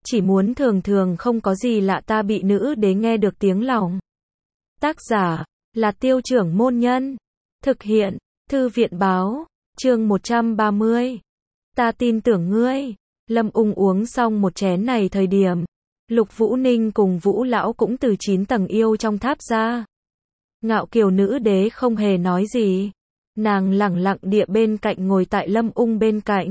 chỉ muốn thường thường không có gì lạ ta bị nữ đế nghe được tiếng lòng. Tác giả là Tiêu Trưởng Môn Nhân. Thực hiện Thư viện Báo. Chương 130. Ta tin tưởng ngươi. Lâm Ung uống xong một chén này thời điểm, Lục Vũ Ninh cùng Vũ Lão cũng từ 9 tầng yêu trong tháp ra. Ngạo Kiều nữ đế không hề nói gì. Nàng lẳng lặng địa bên cạnh ngồi tại Lâm Ung bên cạnh.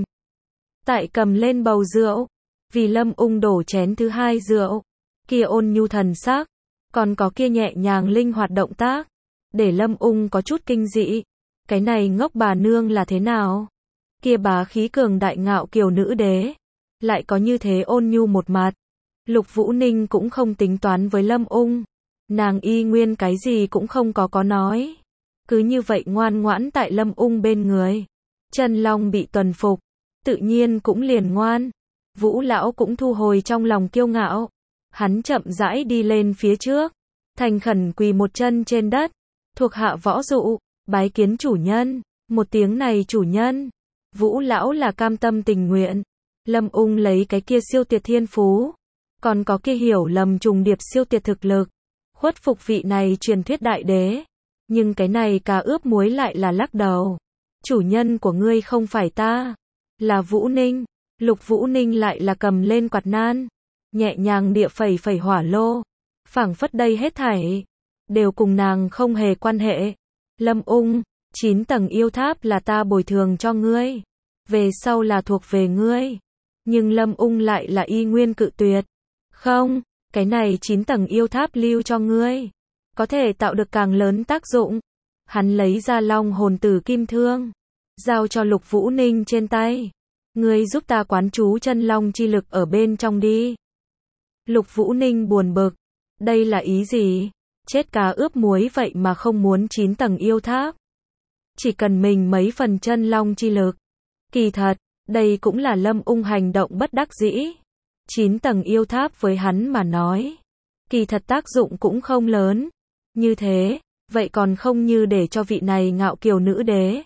Tại cầm lên bầu rượu. Vì Lâm Ung đổ chén thứ hai rượu. Kia ôn nhu thần sắc. Còn có kia nhẹ nhàng linh hoạt động tác. Để Lâm Ung có chút kinh dị. Cái này ngốc bà nương là thế nào? Kia bá khí cường đại ngạo kiều nữ đế. Lại có như thế ôn nhu một mặt. Lục Vũ Ninh cũng không tính toán với Lâm Ung. Nàng y nguyên cái gì cũng không có nói. Cứ như vậy ngoan ngoãn tại Lâm Ung bên người. Chân Long bị tuần phục. Tự nhiên cũng liền ngoan. Vũ Lão cũng thu hồi trong lòng kiêu ngạo. Hắn chậm rãi đi lên phía trước. Thành khẩn quỳ một chân trên đất. Thuộc hạ Võ Dụ, bái kiến chủ nhân. Một tiếng này chủ nhân. Vũ Lão là cam tâm tình nguyện. Lâm Ung lấy cái kia siêu tuyệt thiên phú. Còn có kia hiểu lầm trùng điệp siêu tuyệt thực lực. Khuất phục vị này truyền thuyết đại đế. Nhưng cái này cá ướp muối lại là lắc đầu. Chủ nhân của ngươi không phải ta. Là Vũ Ninh. Lục Vũ Ninh lại là cầm lên quạt nan. Nhẹ nhàng địa phẩy phẩy hỏa lô. Phảng phất đây hết thảy. Đều cùng nàng không hề quan hệ. Lâm Ung, 9 tầng yêu tháp là ta bồi thường cho ngươi. Về sau là thuộc về ngươi. Nhưng Lâm Ung lại là y nguyên cự tuyệt. Không, cái này 9 tầng yêu tháp lưu cho ngươi. Có thể tạo được càng lớn tác dụng. Hắn lấy ra long hồn tử kim thương. Giao cho Lục Vũ Ninh trên tay. Ngươi giúp ta quán chú chân long chi lực ở bên trong đi. Lục Vũ Ninh buồn bực. Đây là ý gì? Chết cá ướp muối vậy mà không muốn 9 tầng yêu tháp. Chỉ cần mình mấy phần chân long chi lực. Kỳ thật, đây cũng là Lâm Ung hành động bất đắc dĩ. 9 tầng yêu tháp với hắn mà nói. Kỳ thật tác dụng cũng không lớn. Như thế, vậy còn không như để cho vị này ngạo kiều nữ đế.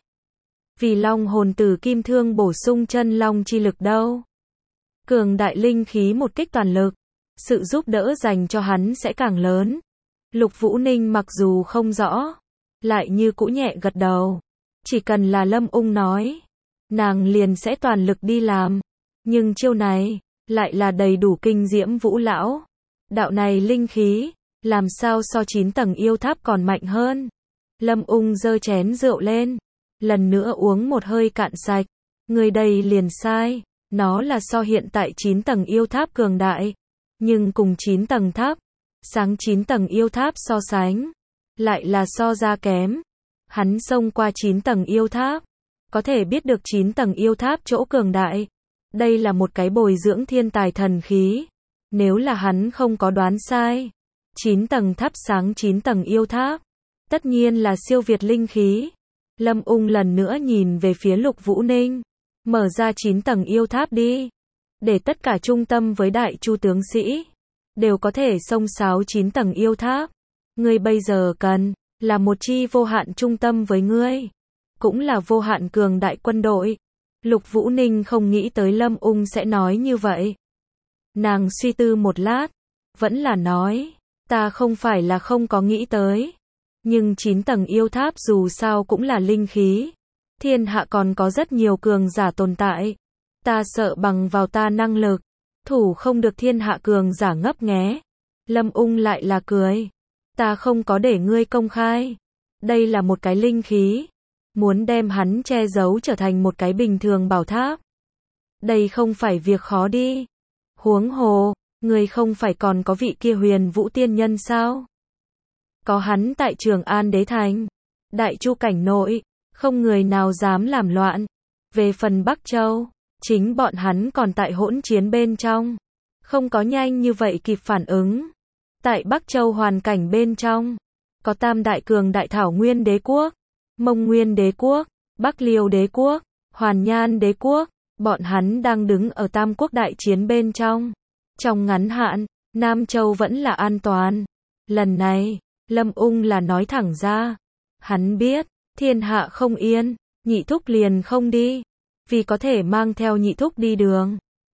Vì long hồn tử kim thương bổ sung chân long chi lực đâu. Cường đại linh khí một kích toàn lực. Sự giúp đỡ dành cho hắn sẽ càng lớn. Lục Vũ Ninh mặc dù không rõ. Lại như cũ nhẹ gật đầu. Chỉ cần là Lâm Ung nói. Nàng liền sẽ toàn lực đi làm. Nhưng chiêu này, lại là đầy đủ kinh diễm Vũ Lão. Đạo này linh khí, làm sao so 9 tầng yêu tháp còn mạnh hơn. Lâm Ung giơ chén rượu lên. Lần nữa uống một hơi cạn sạch. Người đây liền sai. Nó là so hiện tại 9 tầng yêu tháp cường đại. Nhưng cùng 9 tầng tháp, sáng 9 tầng yêu tháp so sánh. Lại là so ra kém. Hắn xông qua 9 tầng yêu tháp. Có thể biết được 9 tầng yêu tháp chỗ cường đại. Đây là một cái bồi dưỡng thiên tài thần khí. Nếu là hắn không có đoán sai. 9 tầng tháp sáng 9 tầng yêu tháp. Tất nhiên là siêu việt linh khí. Lâm Ung lần nữa nhìn về phía Lục Vũ Ninh. Mở ra 9 tầng yêu tháp đi. Để tất cả trung tâm với đại chu tướng sĩ. Đều có thể xông xáo 9 tầng yêu tháp. Ngươi bây giờ cần là một chi vô hạn trung tâm với ngươi. Cũng là vô hạn cường đại quân đội. Lục Vũ Ninh không nghĩ tới Lâm Ung sẽ nói như vậy. Nàng suy tư một lát. Vẫn là nói. Ta không phải là không có nghĩ tới. Nhưng 9 tầng yêu tháp dù sao cũng là linh khí. Thiên hạ còn có rất nhiều cường giả tồn tại. Ta sợ bằng vào ta năng lực. Thủ không được thiên hạ cường giả ngấp nghé. Lâm Ung lại là cười. Ta không có để ngươi công khai. Đây là một cái linh khí. Muốn đem hắn che giấu trở thành một cái bình thường bảo tháp. Đây không phải việc khó đi. Huống hồ, ngươi không phải còn có vị kia Huyền Vũ tiên nhân sao? Có hắn tại Trường An Đế Thành. Đại chu cảnh nội. Không người nào dám làm loạn. Về phần Bắc Châu. Chính bọn hắn còn tại hỗn chiến bên trong. Không có nhanh như vậy kịp phản ứng. Tại Bắc Châu hoàn cảnh bên trong. Có Tam Đại Cường Đại Thảo Nguyên Đế Quốc. Mông Nguyên Đế Quốc. Bắc Liêu Đế Quốc. Hoàn Nhan Đế Quốc. Bọn hắn đang đứng ở Tam Quốc đại chiến bên trong. Trong ngắn hạn, Nam Châu vẫn là an toàn. Lần này, Lâm Ung là nói thẳng ra. Hắn biết, thiên hạ không yên. Nhị thúc liền không đi. Vì có thể mang theo nhị thúc đi đường.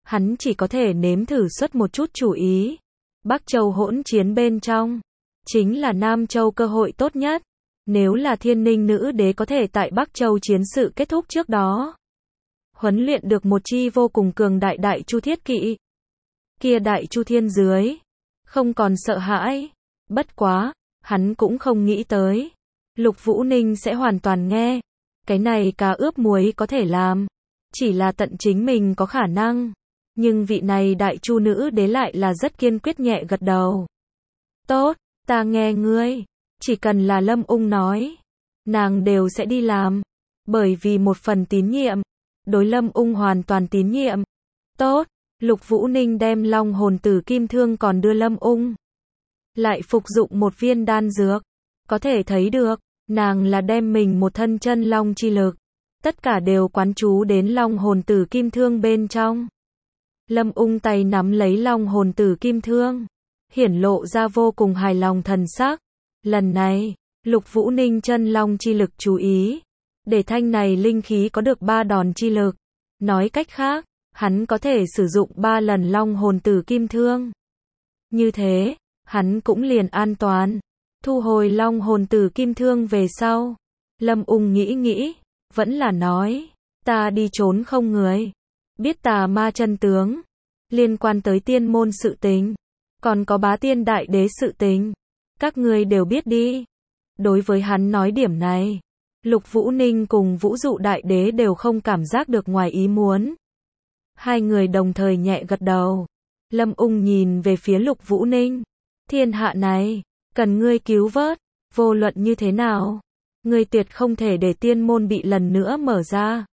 hắn chỉ có thể nếm thử xuất một chút chủ ý. Bắc Châu hỗn chiến bên trong, chính là Nam Châu cơ hội tốt nhất. Nếu là Thiên Ninh nữ đế có thể tại Bắc Châu chiến sự kết thúc trước đó, huấn luyện được một chi vô cùng cường đại Đại Chu Thiết Kỵ, kia Đại Chu Thiên dưới, không còn sợ hãi. Bất quá, hắn cũng không nghĩ tới, Lục Vũ Ninh sẽ hoàn toàn nghe. Cái này cá ướp muối có thể làm, chỉ là tận chính mình có khả năng. Nhưng vị này Đại Chu nữ đế lại là rất kiên quyết nhẹ gật đầu. Tốt, ta nghe ngươi, chỉ cần là Lâm Ung nói, nàng đều sẽ đi làm. Bởi vì một phần tín nhiệm, đối Lâm Ung hoàn toàn tín nhiệm. Tốt, Lục Vũ Ninh đem Long hồn tử kim thương còn đưa Lâm Ung. Lại phục dụng một viên đan dược. Có thể thấy được, nàng là đem mình một thân chân long chi lực, tất cả đều quán chú đến Long hồn tử kim thương bên trong. Lâm Ung tay nắm lấy Long hồn tử kim thương, hiển lộ ra vô cùng hài lòng thần sắc. Lần này, Lục Vũ Ninh chân long chi lực chú ý, để thanh này linh khí có được 3 đòn chi lực. Nói cách khác, hắn có thể sử dụng 3 lần Long hồn tử kim thương. Như thế, hắn cũng liền an toàn. Thu hồi Long hồn tử kim thương về sau, Lâm Ung nghĩ, vẫn là nói, ta đi trốn không người. Biết tà ma chân tướng, liên quan tới tiên môn sự tình, còn có bá tiên đại đế sự tình, các ngươi đều biết đi. Đối với hắn nói điểm này, Lục Vũ Ninh cùng Vũ Dụ đại đế đều không cảm giác được ngoài ý muốn. Hai người đồng thời nhẹ gật đầu. Lâm Ung nhìn về phía Lục Vũ Ninh. Thiên hạ này, cần ngươi cứu vớt, vô luận như thế nào, ngươi tuyệt không thể để tiên môn bị lần nữa mở ra.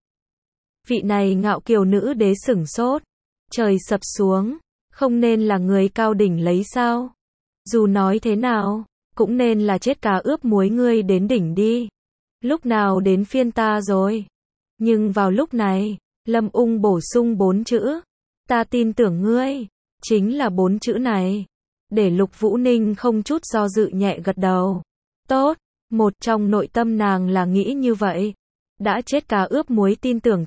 Vị này ngạo kiều nữ đế sửng sốt. Trời sập xuống, không nên là người cao đỉnh lấy sao? Dù nói thế nào, cũng nên là chết cá ướp muối ngươi đến đỉnh đi. Lúc nào đến phiên ta rồi? Nhưng vào lúc này, Lâm Ung bổ sung 4 chữ. Ta tin tưởng ngươi. Chính là 4 chữ này. Để Lục Vũ Ninh không chút do dự nhẹ gật đầu. Tốt, một trong nội tâm nàng là nghĩ như vậy. Đã chết cá ướp muối tin tưởng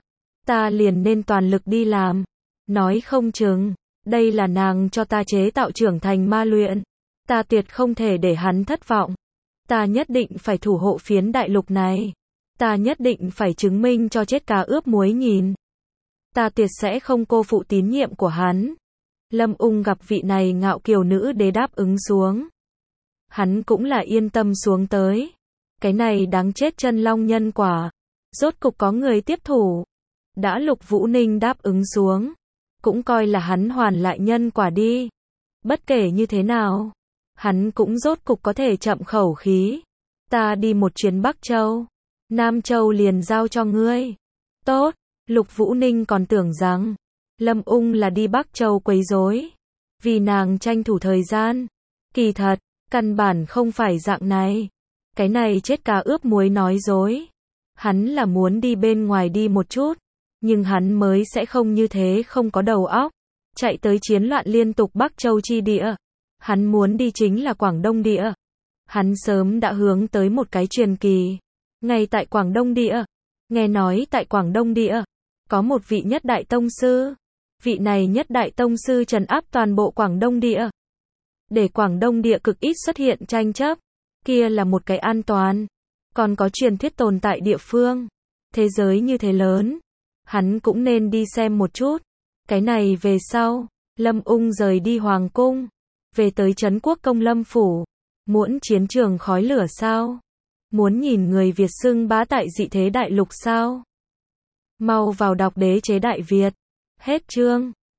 ta liền nên toàn lực đi làm. Nói không chừng, đây là nàng cho ta chế tạo trưởng thành ma luyện. Ta tuyệt không thể để hắn thất vọng. Ta nhất định phải thủ hộ phiến đại lục này. Ta nhất định phải chứng minh cho chết cá ướp muối nhìn. Ta tuyệt sẽ không cô phụ tín nhiệm của hắn. Lâm Ung gặp vị này ngạo kiều nữ đế đáp ứng xuống. Hắn cũng là yên tâm xuống tới. Cái này đáng chết chân long nhân quả. Rốt cục có người tiếp thủ. Đã Lục Vũ Ninh đáp ứng xuống, cũng coi là hắn hoàn lại nhân quả đi. Bất kể như thế nào, hắn cũng rốt cục có thể chậm khẩu khí. Ta đi một chuyến Bắc Châu, Nam Châu liền giao cho ngươi. Tốt, Lục Vũ Ninh còn tưởng rằng Lâm Ung là đi Bắc Châu quấy rối, vì nàng tranh thủ thời gian. Kỳ thật, căn bản không phải dạng này. Cái này chết cá ướp muối nói dối. Hắn là muốn đi bên ngoài đi một chút, nhưng hắn mới sẽ không như thế không có đầu óc. Chạy tới chiến loạn liên tục Bắc Châu chi địa. Hắn muốn đi chính là Quảng Đông địa. Hắn sớm đã hướng tới một cái truyền kỳ. Ngay tại Quảng Đông địa, nghe nói tại Quảng Đông địa, có một vị nhất đại tông sư. Vị này nhất đại tông sư trấn áp toàn bộ Quảng Đông địa. Để Quảng Đông địa cực ít xuất hiện tranh chấp. Kia là một cái an toàn. Còn có truyền thuyết tồn tại địa phương. Thế giới như thế lớn, hắn cũng nên đi xem một chút. Cái này về sau, Lâm Ung rời đi Hoàng Cung, về tới Trấn Quốc Công Lâm Phủ. Muốn chiến trường khói lửa sao? Muốn nhìn người Việt xưng bá tại dị thế đại lục sao? Mau vào đọc Đế chế Đại Việt. Hết chương.